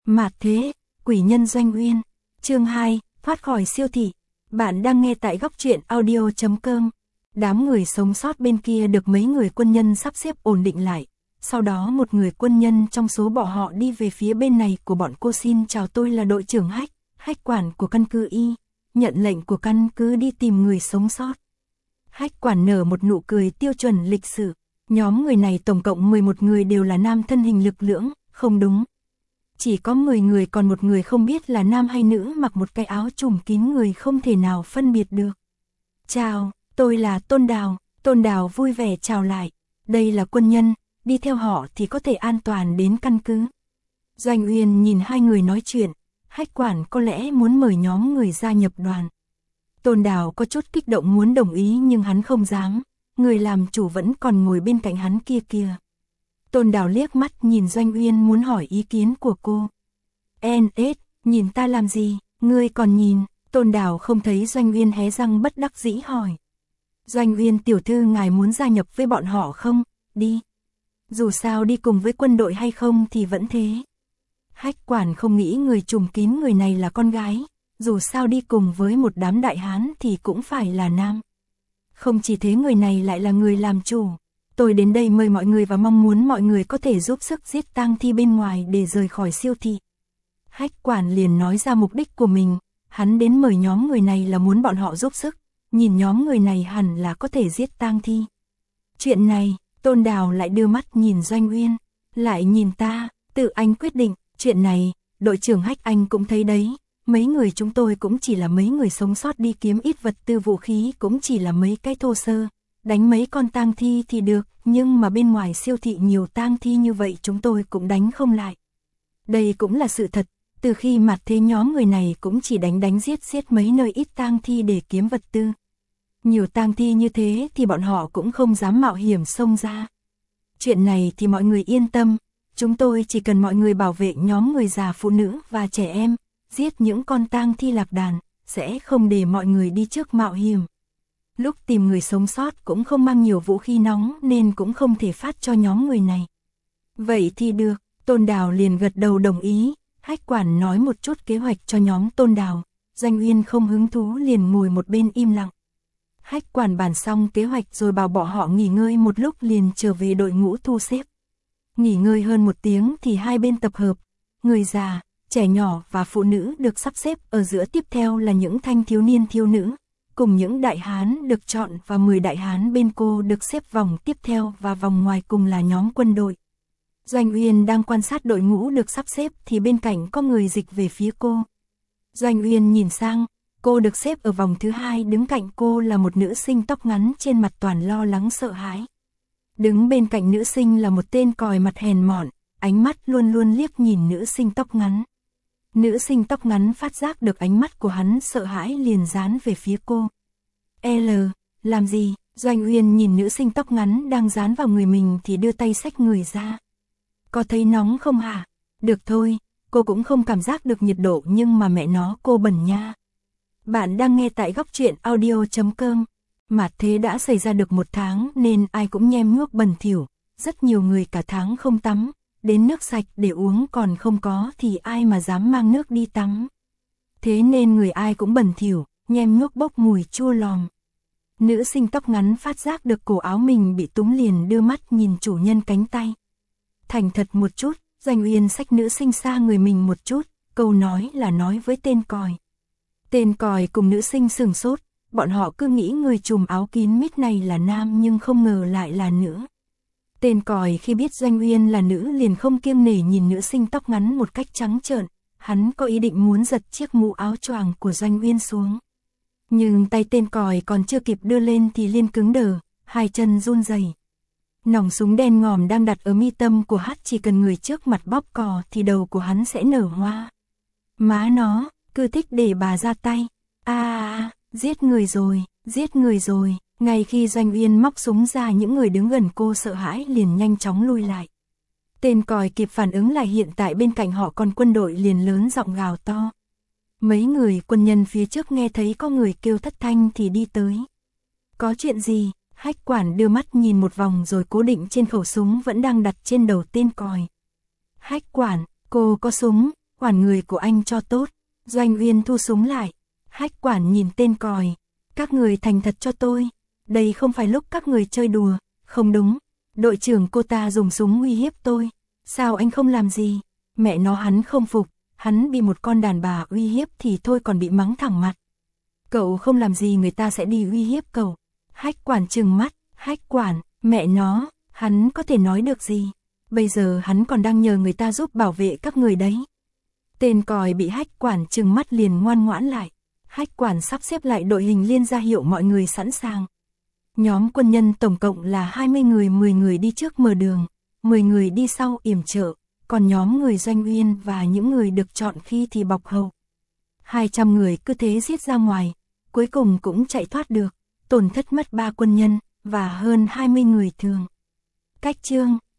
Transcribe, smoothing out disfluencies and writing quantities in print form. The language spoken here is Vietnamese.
Mạt thế, quỷ nhân Doanh Uyên. Chương 2, thoát khỏi siêu thị. Bạn đang nghe tại góc truyện audio.com. Đám người sống sót bên kia được mấy người quân nhân sắp xếp ổn định lại. Sau đó một người quân nhân trong số bọn họ đi về phía bên này của bọn cô. Xin chào, tôi là đội trưởng Hách, Hách quản của căn cứ Y. Nhận lệnh của căn cứ đi tìm người sống sót. Hách quản nở một nụ cười tiêu chuẩn lịch sự. Nhóm người này tổng cộng 11 người đều là nam, thân hình lực lưỡng, không đúng. Chỉ có 10 người, còn một người không biết là nam hay nữ, mặc một cái áo trùm kín người không thể nào phân biệt được. Chào, tôi là Tôn Đào. Tôn Đào vui vẻ chào lại. Đây là quân nhân, đi theo họ thì có thể an toàn đến căn cứ. Doanh Uyên nhìn hai người nói chuyện, Hách quản có lẽ muốn mời nhóm người gia nhập đoàn. Tôn Đào có chút kích động muốn đồng ý nhưng hắn không dám, người làm chủ vẫn còn ngồi bên cạnh hắn kia kìa. Tôn Đào liếc mắt nhìn Doanh Uyên muốn hỏi ý kiến của cô. NS, nhìn ta làm gì, ngươi còn nhìn. Tôn Đào không thấy Doanh Uyên hé răng bất đắc dĩ hỏi. Doanh Uyên tiểu thư, ngài muốn gia nhập với bọn họ không? Đi. Dù sao đi cùng với quân đội hay không thì vẫn thế. Hách quản không nghĩ người trùm kín người này là con gái, dù sao đi cùng với một đám đại hán thì cũng phải là nam. Không chỉ thế, người này lại là người làm chủ. Tôi đến đây mời mọi người và mong muốn mọi người có thể giúp sức giết tang thi bên ngoài để rời khỏi siêu thị. Hách quản liền nói ra mục đích của mình, hắn đến mời nhóm người này là muốn bọn họ giúp sức, nhìn nhóm người này hẳn là có thể giết tang thi. Chuyện này, Tôn Đào lại đưa mắt nhìn Doanh Uyên, lại nhìn ta, tự anh quyết định, chuyện này, đội trưởng Hách anh cũng thấy đấy, mấy người chúng tôi cũng chỉ là mấy người sống sót đi kiếm ít vật tư, vũ khí cũng chỉ là mấy cái thô sơ. Đánh mấy con tang thi thì được, nhưng mà bên ngoài siêu thị nhiều tang thi như vậy chúng tôi cũng đánh không lại. Đây cũng là sự thật, từ khi mặt thế nhóm người này cũng chỉ đánh giết mấy nơi ít tang thi để kiếm vật tư. Nhiều tang thi như thế thì bọn họ cũng không dám mạo hiểm xông ra. Chuyện này thì mọi người yên tâm, chúng tôi chỉ cần mọi người bảo vệ nhóm người già, phụ nữ và trẻ em, giết những con tang thi lạc đàn, sẽ không để mọi người đi trước mạo hiểm. Lúc tìm người sống sót cũng không mang nhiều vũ khí nóng nên cũng không thể phát cho nhóm người này. Vậy thì được, Tôn Đào liền gật đầu đồng ý. Hách quản nói một chút kế hoạch cho nhóm Tôn Đào, Doanh Uyên không hứng thú liền ngồi một bên im lặng. Hách quản bàn xong kế hoạch rồi bảo bọn họ nghỉ ngơi một lúc liền trở về đội ngũ thu xếp. Nghỉ ngơi hơn một tiếng thì hai bên tập hợp, người già, trẻ nhỏ và phụ nữ được sắp xếp ở giữa, tiếp theo là những thanh thiếu niên thiếu nữ. Cùng những đại hán được chọn và 10 đại hán bên cô được xếp vòng tiếp theo và vòng ngoài cùng là nhóm quân đội. Doanh Uyên đang quan sát đội ngũ được sắp xếp thì bên cạnh có người dịch về phía cô. Doanh Uyên nhìn sang, cô được xếp ở vòng thứ 2, đứng cạnh cô là một nữ sinh tóc ngắn, trên mặt toàn lo lắng sợ hãi. Đứng bên cạnh nữ sinh là một tên còi mặt hèn mọn, ánh mắt luôn luôn liếc nhìn nữ sinh tóc ngắn. Nữ sinh tóc ngắn phát giác được ánh mắt của hắn sợ hãi liền dán về phía cô. Làm gì? Doanh Uyên nhìn nữ sinh tóc ngắn đang dán vào người mình thì đưa tay xách người ra. Có thấy nóng không hả? Được thôi, cô cũng không cảm giác được nhiệt độ nhưng mà mẹ nó cô bẩn nha. Bạn đang nghe tại góc truyện audio.com. Mạt thế đã xảy ra được 1 tháng nên ai cũng nhem nhuốc bẩn thỉu, rất nhiều người cả tháng không tắm. Đến nước sạch để uống còn không có thì ai mà dám mang nước đi tắm. Thế nên người ai cũng bẩn thỉu, nhem nhuốc bốc mùi chua lòm. Nữ sinh tóc ngắn phát giác được cổ áo mình bị túm liền đưa mắt nhìn chủ nhân cánh tay. Thành thật một chút, Doanh Uyên xách nữ sinh xa người mình một chút, câu nói là nói với tên còi. Tên còi cùng nữ sinh sửng sốt, bọn họ cứ nghĩ người trùm áo kín mít này là nam nhưng không ngờ lại là nữ. Tên còi khi biết Doanh Uyên là nữ liền không kiêng nể nhìn nữ sinh tóc ngắn một cách trắng trợn, hắn có ý định muốn giật chiếc mũ áo choàng của Doanh Uyên xuống. Nhưng tay tên còi còn chưa kịp đưa lên thì liền cứng đờ, hai chân run rẩy. Nòng súng đen ngòm đang đặt ở mi tâm của hắn, chỉ cần người trước mặt bóp cò thì đầu của hắn sẽ nở hoa. Má nó, cứ thích để bà ra tay. Giết người rồi, giết người rồi. Ngay khi Doanh Uyên móc súng ra, những người đứng gần cô sợ hãi liền nhanh chóng lui lại. Tên còi kịp phản ứng lại hiện tại bên cạnh họ còn quân đội liền lớn giọng gào to. Mấy người quân nhân phía trước nghe thấy có người kêu thất thanh thì đi tới. Có chuyện gì? Hách quản đưa mắt nhìn một vòng rồi cố định trên khẩu súng vẫn đang đặt trên đầu tên còi. Hách quản, cô có súng, quản người của anh cho tốt. Doanh Uyên thu súng lại. Hách quản nhìn tên còi. Các người thành thật cho tôi. Đây không phải lúc các người chơi đùa. Không đúng. Đội trưởng cô ta dùng súng uy hiếp tôi. Sao anh không làm gì? Mẹ nó hắn không phục. Hắn bị một con đàn bà uy hiếp thì thôi còn bị mắng thẳng mặt. Cậu không làm gì người ta sẽ đi uy hiếp cậu. Hách quản trừng mắt. Hách quản, mẹ nó, hắn có thể nói được gì? Bây giờ hắn còn đang nhờ người ta giúp bảo vệ các người đấy. Tên còi bị hách quản trừng mắt liền ngoan ngoãn lại. Hách quản sắp xếp lại đội hình liên ra hiệu mọi người sẵn sàng. Nhóm quân nhân tổng cộng là 20 người, 10 người đi trước mở đường, 10 người đi sau yểm trợ, còn nhóm người Doanh Uyên và những người được chọn khi thì bọc hậu. 200 người cứ thế giết ra ngoài, cuối cùng cũng chạy thoát được, tổn thất mất 3 quân nhân và hơn 20 người thường. Cách chương